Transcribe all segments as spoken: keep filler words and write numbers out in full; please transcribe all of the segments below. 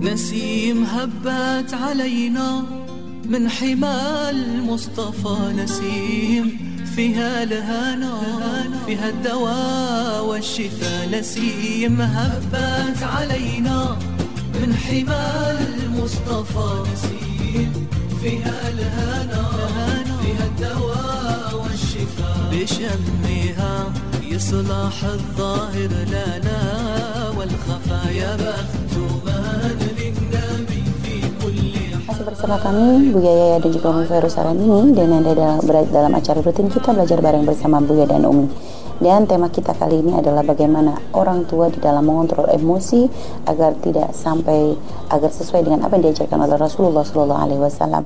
نسيم هبت علينا من حمى المصطفى نسيم فيها الهنا فيها الدواء والشفاء نسيم هبت علينا من حمى المصطفى نسيم فيها الهنا فيها الدواء والشفاء بشمها يصلح الظاهر لنا والخفا يا بخت من للنبي في كل Masih bersama kami Bu Yaya dan juga Umi Feiruz Saramini, dan Anda berada dalam acara rutin kita belajar bareng bersama Bu Yaya dan Umi. Dan tema kita kali ini adalah bagaimana orang tua di dalam mengontrol emosi agar tidak sampai agar sesuai dengan apa yang diajarkan oleh Rasulullah shallallahu alaihi wasallam.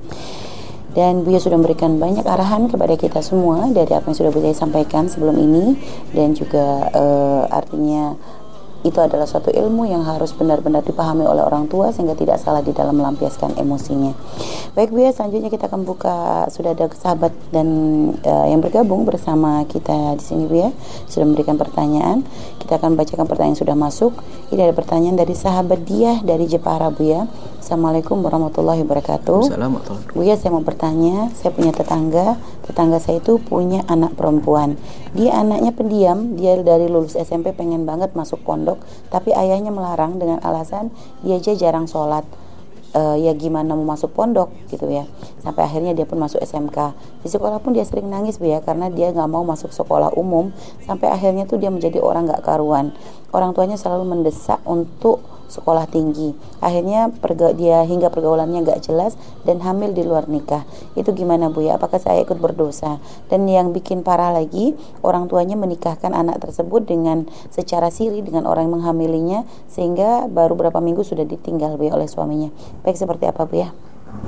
Dan Buya sudah memberikan banyak arahan kepada kita semua dari apa yang sudah Buya sampaikan sebelum ini, dan juga uh, artinya itu adalah suatu ilmu yang harus benar-benar dipahami oleh orang tua sehingga tidak salah di dalam melampiaskan emosinya. Baik Buya, selanjutnya kita akan buka, sudah ada sahabat dan uh, yang bergabung bersama kita di sini Buya, sudah memberikan pertanyaan. Kita akan bacakan pertanyaan yang sudah masuk. Ini ada pertanyaan dari sahabat Diah dari Jepara Buya. Assalamualaikum warahmatullahi wabarakatuh. Assalamualaikum. Buya, saya mau bertanya, saya punya tetangga, tetangga saya itu punya anak perempuan. Dia anaknya pendiam, dia dari lulus S M P pengen banget masuk pondok, tapi ayahnya melarang dengan alasan dia aja jarang sholat. Uh, ya gimana mau masuk pondok gitu ya. Sampai akhirnya dia pun masuk S M K. Di sekolah pun dia sering nangis Bu ya, karena dia gak mau masuk sekolah umum. Sampai akhirnya tuh dia menjadi orang gak karuan. Orang tuanya selalu mendesak untuk sekolah tinggi. Akhirnya perga- dia hingga pergaulannya gak jelas dan hamil di luar nikah. Itu gimana Bu ya? Apakah saya ikut berdosa? Dan yang bikin parah lagi, orang tuanya menikahkan anak tersebut dengan secara siri dengan orang yang menghamilinya, sehingga baru beberapa minggu sudah ditinggal Bu ya oleh suaminya. Baik, seperti apa Bu ya?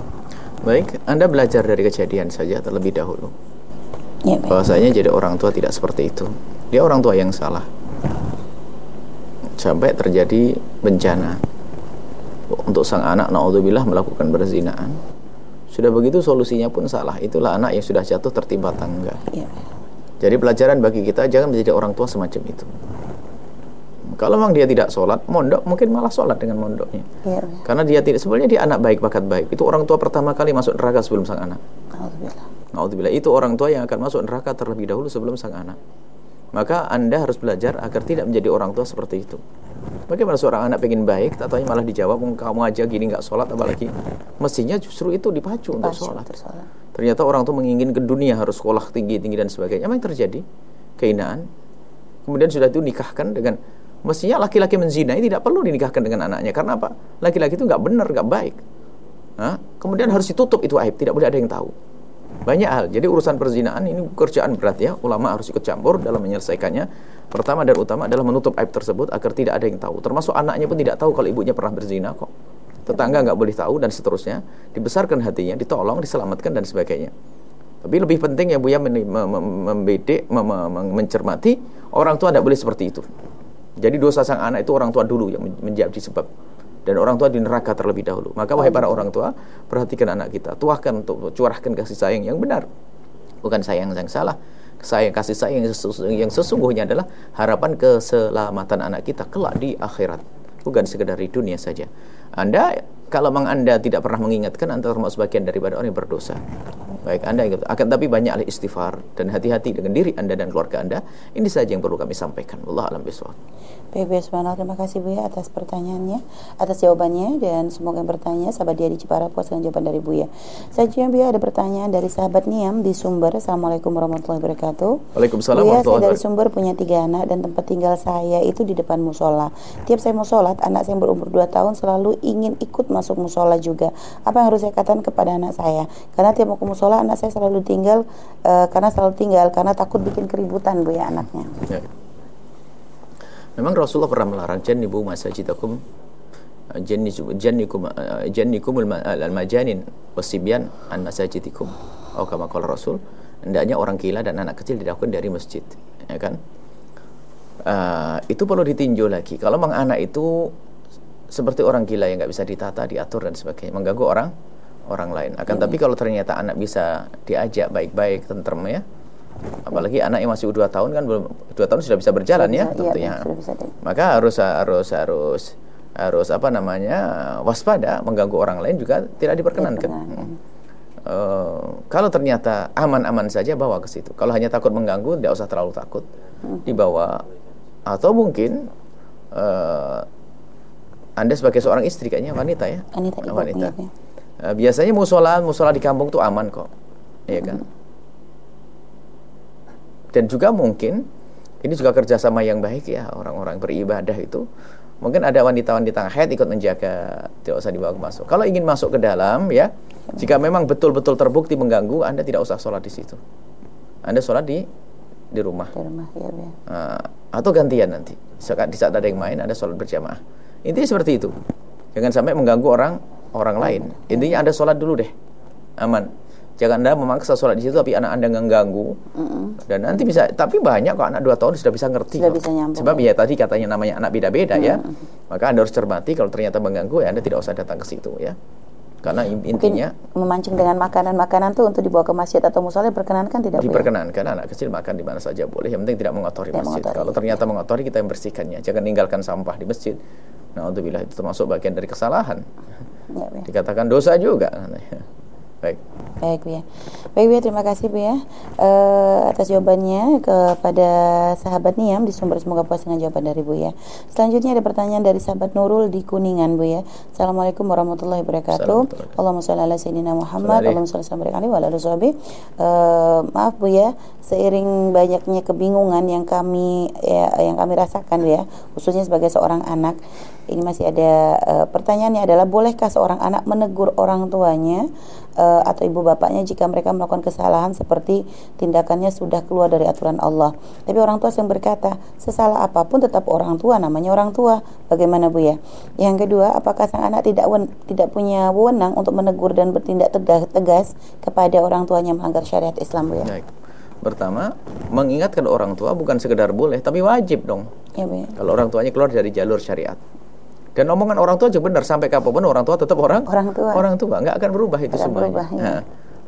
Baik, Anda belajar dari kejadian saja terlebih dahulu. Ya, bahwasanya jadi orang tua tidak seperti itu. Dia orang tua yang salah. Sampai terjadi bencana untuk sang anak, naudzubillah, melakukan perzinaan. Sudah begitu solusinya pun salah. Itulah anak yang sudah jatuh tertimpa tangga. Ya. Jadi pelajaran bagi kita, jangan menjadi orang tua semacam itu. Kalau memang dia tidak sholat, mondok mungkin malah sholat dengan mondoknya. Ya. Karena dia tidak, sebenarnya dia anak baik, bakat baik. Itu orang tua pertama kali masuk neraka sebelum sang anak. Naudzubillah. Naudzubillah. Itu orang tua yang akan masuk neraka terlebih dahulu sebelum sang anak. Maka Anda harus belajar agar tidak menjadi orang tua seperti itu. Bagaimana seorang anak pengen baik, tatanya malah dijawab, kamu aja gini nggak sholat, apalagi mestinya justru itu dipacu, dipacu untuk sholat. Ternyata orang tua menginginkan dunia, harus sekolah tinggi-tinggi dan sebagainya. Apa yang terjadi? Kehinaan. Kemudian sudah itu nikahkan dengan, mestinya laki-laki menzinai tidak perlu dinikahkan dengan anaknya. Karena apa? Laki-laki itu nggak benar, nggak baik. Nah, kemudian harus ditutup itu aib, tidak boleh ada yang tahu. Banyak hal. Jadi urusan perzinaan ini pekerjaan berat ya. Ulama harus ikut campur dalam menyelesaikannya. Pertama dan utama adalah menutup aib tersebut agar tidak ada yang tahu. Termasuk anaknya pun tidak tahu kalau ibunya pernah berzina kok. Tetangga nggak boleh tahu dan seterusnya. Dibesarkan hatinya, ditolong, diselamatkan dan sebagainya. Tapi lebih penting ya Buya membedik, mencermati, orang tua tidak boleh seperti itu. Jadi dosa sang anak itu orang tua dulu yang menjadi sebab. Dan orang tua di neraka terlebih dahulu. Maka wahai para orang tua, perhatikan anak kita, tuahkan untuk curahkan kasih sayang yang benar, bukan sayang yang salah. Sayang, kasih sayang yang, sesu, yang sesungguhnya adalah harapan keselamatan anak kita kelak di akhirat, bukan sekedar di dunia saja. Anda, kalau memang Anda tidak pernah mengingatkan, Anda termasuk sebagian daripada orang yang berdosa. Baik, Anda ingat, akan tapi banyaklah istighfar dan hati-hati dengan diri Anda dan keluarga Anda. Ini saja yang perlu kami sampaikan. Wallahu a'lam bishawab. Baik, Bu Subhanallah, terima kasih Bu ya atas pertanyaannya, atas jawabannya, dan semoga yang bertanya sahabat dia di Jepara puas dengan jawaban dari Bu ya. Selanjutnya Bu ya ada pertanyaan dari sahabat Niam di Sumber. Assalamualaikum warahmatullahi wabarakatuh. Waalaikumsalam Bu ya, warahmatullahi saya dari Sumber punya tiga anak dan tempat tinggal saya itu di depan musola. Tiap saya mau sholat, anak saya yang berumur dua tahun selalu ingin ikut masuk musola juga. Apa yang harus saya katakan kepada anak saya? Karena tiap mau ke musola anak saya selalu tinggal uh, karena selalu tinggal karena takut bikin keributan Bu ya anaknya. Ya. Memang Rasulullah pernah melarang jannibu masajidakum jannikum jannikumul al-majanin wasibyan an masajidikum. Oh, kama qala Rasul, hendaknya orang gila dan anak kecil dijauhkan dari masjid, ya kan? Uh, itu perlu ditinjau lagi. Kalau memang anak itu seperti orang gila yang nggak bisa ditata, diatur dan sebagainya, mengganggu orang orang lain. Akan ya, tapi kalau ternyata anak bisa diajak baik-baik, tentrem ya. Apalagi anak yang masih dua tahun kan belum dua tahun sudah bisa berjalan bisa, ya tentunya. Ya, bisa, maka harus harus harus harus apa namanya waspada, mengganggu orang lain juga tidak diperkenankan. Hmm. Uh, kalau ternyata aman-aman saja, bawa ke situ. Kalau hanya takut mengganggu, tidak usah terlalu takut, hmm. dibawa. Atau mungkin uh, Anda sebagai seorang istri, kayaknya wanita ya, wanita, ibu, wanita. Iya, iya. Uh, biasanya musola musola di kampung tuh aman kok, ya kan. Hmm. Dan juga mungkin ini juga kerjasama yang baik ya, orang-orang beribadah itu. Mungkin ada wanita-wanita haid ikut menjaga, tidak usah dibawa masuk. Kalau ingin masuk ke dalam ya, jika memang betul-betul terbukti mengganggu, Anda tidak usah sholat di situ. Anda sholat di di rumah. Di rumah ya, ya. Uh, atau gantian nanti. Di saat ada yang main, Anda sholat berjamaah. Intinya seperti itu. Jangan sampai mengganggu orang orang lain. Intinya Anda sholat dulu deh, aman. Jangan Anda memaksa sholat di situ tapi anak Anda mengganggu. Mm-hmm. Dan nanti bisa, tapi banyak kok anak dua tahun sudah bisa ngerti. Sudah bisa nyambung. Sebab ya tadi katanya namanya anak beda-beda mm-hmm. ya. Maka Anda harus cermati, kalau ternyata mengganggu ya Anda tidak usah datang ke situ ya. Karena intinya mungkin memancing dengan makanan-makanan tuh untuk dibawa ke masjid atau musola diperkenankan tidak? Diperkenankan, ya? Anak kecil makan di mana saja boleh, yang penting tidak mengotori tidak masjid. Mengotori, kalau ternyata ya. mengotori, kita yang bersihkannya. Jangan tinggalkan sampah di masjid. Na'udzubillah, itu termasuk bagian dari kesalahan. Ya, ya. Dikatakan dosa juga. Baik. Baik Bu ya. Baik Bu ya, terima kasih Bu ya uh, atas jawabannya kepada sahabat Niam di Sumber. Semoga puas dengan jawaban dari Bu ya. Selanjutnya ada pertanyaan dari sahabat Nurul di Kuningan Bu ya. Assalamualaikum warahmatullahi wabarakatuh. Allahumma sholli ala sayyidina Muhammad. Allahumma sholli wa ala alihi. Uh, maaf Bu ya, seiring banyaknya kebingungan yang kami ya, yang kami rasakan Bu ya, khususnya sebagai seorang anak. Ini masih ada uh, pertanyaannya adalah, bolehkah seorang anak menegur orang tuanya uh, atau ibu bapaknya jika mereka melakukan kesalahan seperti tindakannya sudah keluar dari aturan Allah? Tapi orang tua yang berkata, sesalah apapun tetap orang tua, namanya orang tua. Bagaimana Bu ya? Yang kedua, apakah sang anak tidak wen, tidak punya wewenang untuk menegur dan bertindak tegas, tegas kepada orang tuanya melanggar syariat Islam Bu ya? Baik. Pertama, mengingatkan orang tua bukan sekedar boleh, tapi wajib dong. Ya, Bu ya. Kalau orang tuanya keluar dari jalur syariat. Dan omongan orang tua juga benar, sampai kapanpun orang tua tetap orang orang tua, orang tua nggak akan berubah itu semuanya. Berubah, ya. Nah,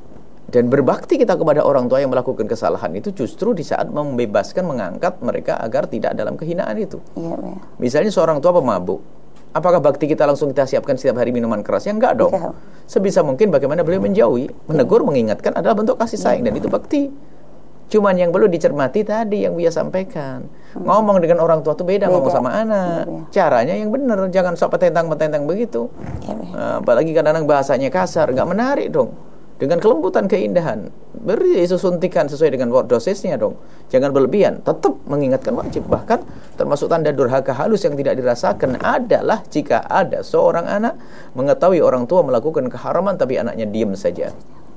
dan berbakti kita kepada orang tua yang melakukan kesalahan itu justru di saat membebaskan, mengangkat mereka agar tidak dalam kehinaan itu. Ya, ya. Misalnya seorang tua pemabuk, apakah bakti kita langsung kita siapkan setiap hari minuman keras? Ya enggak dong. Ya. Sebisa mungkin bagaimana beliau menjauhi, menegur, ya. mengingatkan adalah bentuk kasih sayang, ya. Dan itu bakti. Cuman yang perlu dicermati tadi yang Buya sampaikan. Hmm. Ngomong dengan orang tua itu beda, beda ngomong sama anak. Beda. Caranya yang benar, jangan sok petentang-petentang begitu. Ya, nah, apalagi kadang-kadang bahasanya kasar, nggak menarik dong. Dengan kelembutan, keindahan, beri suntikan sesuai dengan dosisnya dong. Jangan berlebihan, tetap mengingatkan wajib. Bahkan termasuk tanda durhaka halus yang tidak dirasakan adalah jika ada seorang anak mengetahui orang tua melakukan keharaman tapi anaknya diam saja.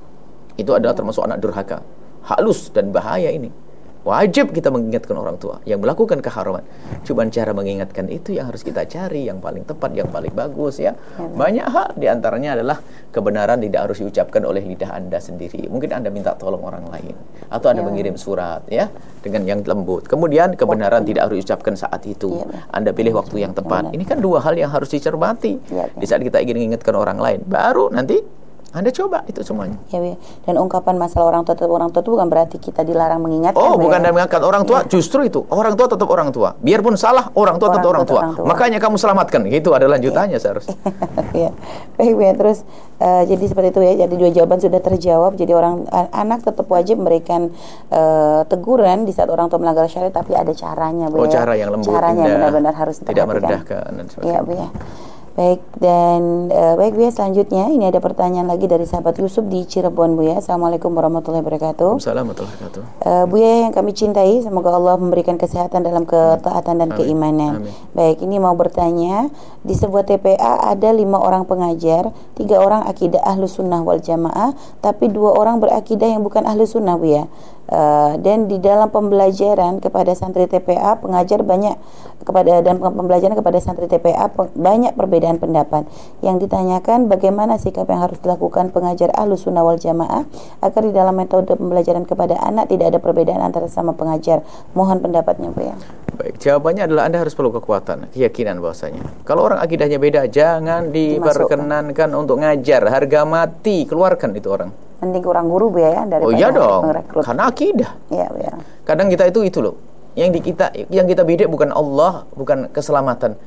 Itu adalah termasuk anak durhaka halus dan bahaya ini. Wajib kita mengingatkan orang tua yang melakukan keharaman. Cuma cara mengingatkan itu yang harus kita cari, yang paling tepat, yang paling bagus ya. Banyak hal, diantaranya adalah kebenaran tidak harus diucapkan oleh lidah Anda sendiri. Mungkin Anda minta tolong orang lain, atau Anda ya. mengirim surat ya dengan yang lembut. Kemudian kebenaran ya. tidak harus diucapkan saat itu. Ya. Anda pilih waktu yang tepat. Ya. Ini kan dua hal yang harus dicermati. Ya. Di saat kita ingin mengingatkan orang lain, baru nanti Anda coba itu semuanya. Ya, ya. Dan ungkapan masalah orang tua tetap orang tua itu bukan berarti kita dilarang mengingatkan. Oh, bukan dan mengingatkan orang tua, ya. Justru itu. Orang tua tetap orang tua. Biarpun salah, orang tua orang tetap orang tua. orang tua. Makanya kamu selamatkan. Gitu ada lanjutannya ya. seharusnya. Ya. Baik, ya. Terus uh, jadi seperti itu ya. Jadi dua jawaban sudah terjawab. Jadi orang anak tetap wajib memberikan uh, teguran di saat orang tua melanggar syariat, tapi ada caranya, Bu. Oh, cara yang lembut. Caranya benar-benar harus tidak merendahkan dan sebagainya. Iya, Bu ya. Baik, dan uh, baik Bu ya, selanjutnya ini ada pertanyaan lagi dari sahabat Yusuf di Cirebon Bu ya. Assalamualaikum warahmatullahi wabarakatuh. Assalamualaikum warahmatullahi wabarakatuh. uh, Bu ya yang kami cintai, semoga Allah memberikan kesehatan dalam ketaatan dan Amin. keimanan. Amin. Baik, ini mau bertanya, di sebuah T P A ada lima orang pengajar, tiga orang akidah Ahlus Sunnah wal Jamaah, tapi dua orang berakidah yang bukan Ahlus Sunnah Bu ya. Uh, dan di dalam pembelajaran kepada santri T P A, pengajar banyak kepada dan pembelajaran kepada santri T P A pe, banyak perbedaan pendapat. Yang ditanyakan bagaimana sikap yang harus dilakukan pengajar Ahlus Sunnah wal Jamaah agar di dalam metode pembelajaran kepada anak tidak ada perbedaan antara sama pengajar. Mohon pendapatnya Bu ya. Baik, jawabannya adalah Anda harus perlu kekuatan, keyakinan bahwasanya kalau orang akidahnya beda, jangan diperkenankan untuk ngajar. Harga mati, keluarkan itu orang. Mending kurang guru Bu ya daripada oh iya dong, merekrut. Karena akidah. Iya Bu ya. Kadang kita itu itu loh. Yang di kita yang kita bidik bukan Allah, bukan keselamatan.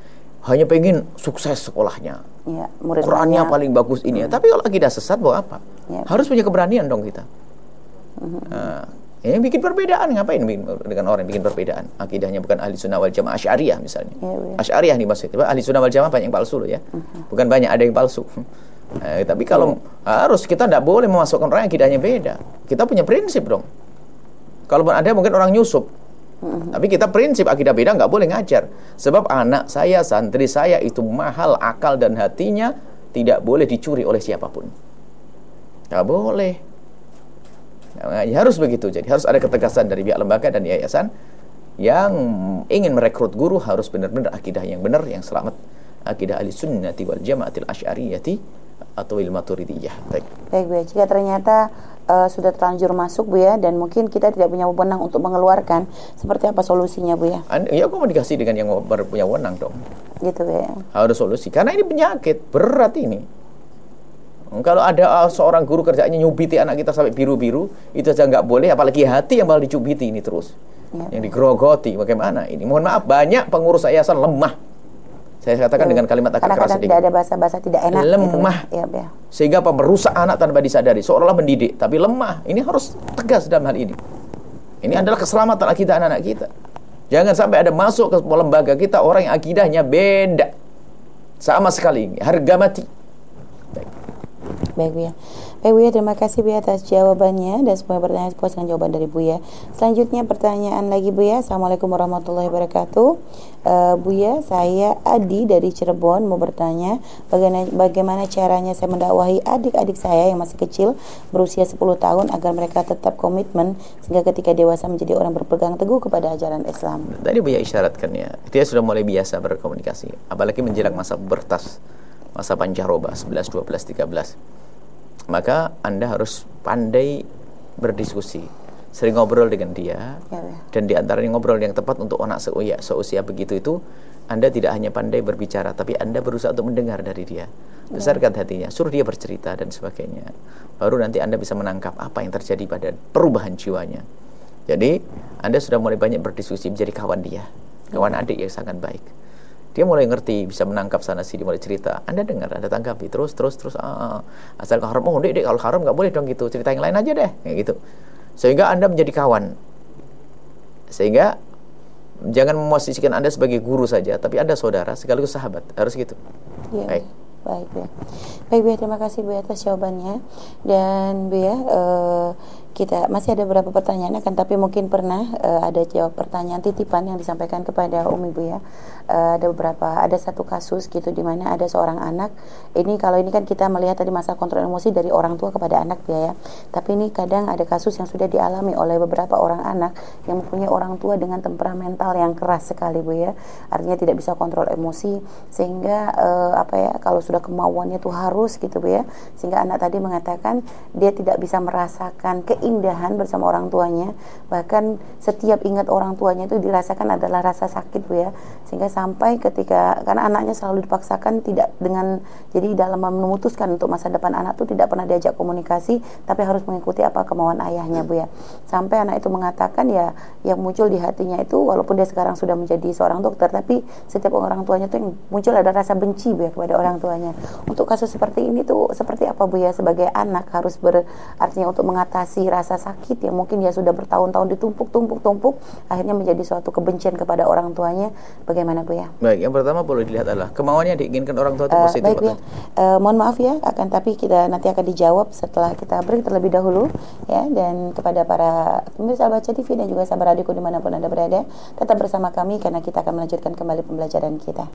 hanya pengen sukses sekolahnya, ya, Qurannya paling bagus ini, hmm. tapi kalau akidah sesat mau apa? Ya, harus punya keberanian dong kita. Hmm. Nah, yang bikin perbedaan, ngapain dengan orang yang bikin perbedaan? Akidahnya bukan ahli sunnah wal jamaah, asy'ariyah misalnya. Ya, ya. Asy'ariyah nih maksudnya. Ahli sunnah wal jamaah banyak yang palsu loh ya. Hmm. Bukan banyak, ada yang palsu. Nah, tapi kalau ya. harus kita tidak boleh memasukkan orang yang akidahnya beda. Kita punya prinsip dong. Kalaupun ada mungkin orang nyusup. Hmm. Tapi kita prinsip akidah beda nggak boleh ngajar. Sebab anak saya, santri saya itu mahal akal dan hatinya, tidak boleh dicuri oleh siapapun. Nggak boleh. Nah, harus begitu. Jadi harus ada ketegasan dari pihak lembaga dan yayasan yang ingin merekrut guru harus benar-benar akidah yang benar, yang selamat. Akidah ahli sunnati wal jamaatil asy'ariyati atau il maturidiyah. Baik. Baik, Bu. Jika ternyata uh, sudah terlanjur masuk, Bu ya, dan mungkin kita tidak punya wewenang untuk mengeluarkan, seperti apa solusinya, Bu ya? An ya komunikasi dengan yang punya wewenang dong. Gitu, Bu ya. Harus solusi karena ini penyakit berat ini. Kalau ada uh, seorang guru kerjanya nyubiti anak kita sampai biru-biru, itu saja nggak boleh, apalagi hati yang malah dicubiti ini terus. Ya. Yang digerogoti, bagaimana ini? Mohon maaf, banyak pengurus yayasan lemah. Saya katakan ya, dengan kalimat agak keras sedikit. Tidak ada bahasa-bahasa tidak enak. Lemah. Gitu. Ya, ya. Sehingga apa, merusak anak tanpa disadari. Seolah-olah mendidik, tapi lemah. Ini harus tegas dalam hal ini. Ini ya. adalah keselamatan akidah anak-anak kita. Jangan sampai ada masuk ke lembaga kita orang yang akidahnya beda. Sama sekali. Harga mati. Baik. Baik, Bu ya. Baik, Bu ya, terima kasih Bu ya atas jawabannya dan semua pertanyaan puas dengan jawaban dari Bu ya. Selanjutnya pertanyaan lagi Bu ya. Assalamualaikum warahmatullahi wabarakatuh. uh, Bu ya, saya Adi dari Cirebon mau bertanya bagaimana, bagaimana caranya saya mendakwahi adik-adik saya yang masih kecil berusia sepuluh tahun agar mereka tetap komitmen sehingga ketika dewasa menjadi orang berpegang teguh kepada ajaran Islam. Tadi Bu ya isyaratkan ya, dia sudah mulai biasa berkomunikasi, apalagi menjelang masa pubertas, masa pancaroba sebelas, dua belas, tiga belas. Maka Anda harus pandai berdiskusi, sering ngobrol dengan dia, ya, ya. Dan di antara ngobrol yang tepat untuk anak seusia, seusia begitu itu, Anda tidak hanya pandai berbicara, tapi Anda berusaha untuk mendengar dari dia, besarkan ya. hatinya, suruh dia bercerita dan sebagainya. Baru nanti Anda bisa menangkap apa yang terjadi pada perubahan jiwanya. Jadi Anda sudah mulai banyak berdiskusi, menjadi kawan dia, kawan ya. adik yang sangat baik. Dia mulai ngerti, bisa menangkap sana sini, mulai cerita. Anda dengar, Anda tanggapi, terus, terus, terus. Ah, asal kalau haram, oh dek, dek, kalau haram nggak boleh dong gitu. Cerita yang lain aja deh, kayak gitu. Sehingga Anda menjadi kawan. Sehingga jangan memosisikan Anda sebagai guru saja, tapi Anda saudara, sekaligus sahabat. Harus gitu. Ya, baik. Baik, Bu ya. Baik, Bu ya, terima kasih Bu ya atas jawabannya. Dan Bu ya, uh, kita masih ada beberapa pertanyaan akan, tapi mungkin pernah uh, ada jawab pertanyaan titipan yang disampaikan kepada Umi Bu ya. Uh, ada beberapa, ada satu kasus gitu di mana ada seorang anak. Ini kalau ini kan kita melihat tadi masa kontrol emosi dari orang tua kepada anak Bu ya. Tapi ini kadang ada kasus yang sudah dialami oleh beberapa orang anak yang mempunyai orang tua dengan temperamental yang keras sekali Bu ya. Artinya tidak bisa kontrol emosi sehingga uh, apa ya, kalau sudah kemauannya tuh harus gitu Bu ya. Sehingga anak tadi mengatakan dia tidak bisa merasakan keindahan bersama orang tuanya, bahkan setiap ingat orang tuanya itu dirasakan adalah rasa sakit Bu ya. Sehingga sampai ketika, karena anaknya selalu dipaksakan tidak dengan, jadi dalam memutuskan untuk masa depan anak itu tidak pernah diajak komunikasi, tapi harus mengikuti apa kemauan ayahnya Bu ya. Sampai anak itu mengatakan ya, yang muncul di hatinya itu, walaupun dia sekarang sudah menjadi seorang dokter, tapi setiap orang tuanya itu yang muncul ada rasa benci Bu ya kepada orang tuanya. Untuk kasus seperti ini tuh seperti apa Bu ya, sebagai anak harus ber, artinya untuk mengatasi rasa sakit yang mungkin dia sudah bertahun-tahun ditumpuk-tumpuk-tumpuk, akhirnya menjadi suatu kebencian kepada orang tuanya. Bagaimana Bu ya? Baik, yang pertama perlu dilihat adalah kemauannya diinginkan orang tua itu uh, positif. Baik Bu ya. Uh, mohon maaf ya, akan tapi kita nanti akan dijawab setelah kita break terlebih dahulu ya. Dan kepada para pemirsa Al-Baca T V dan juga sahabat adikku dimanapun Anda berada, tetap bersama kami karena kita akan melanjutkan kembali pembelajaran kita.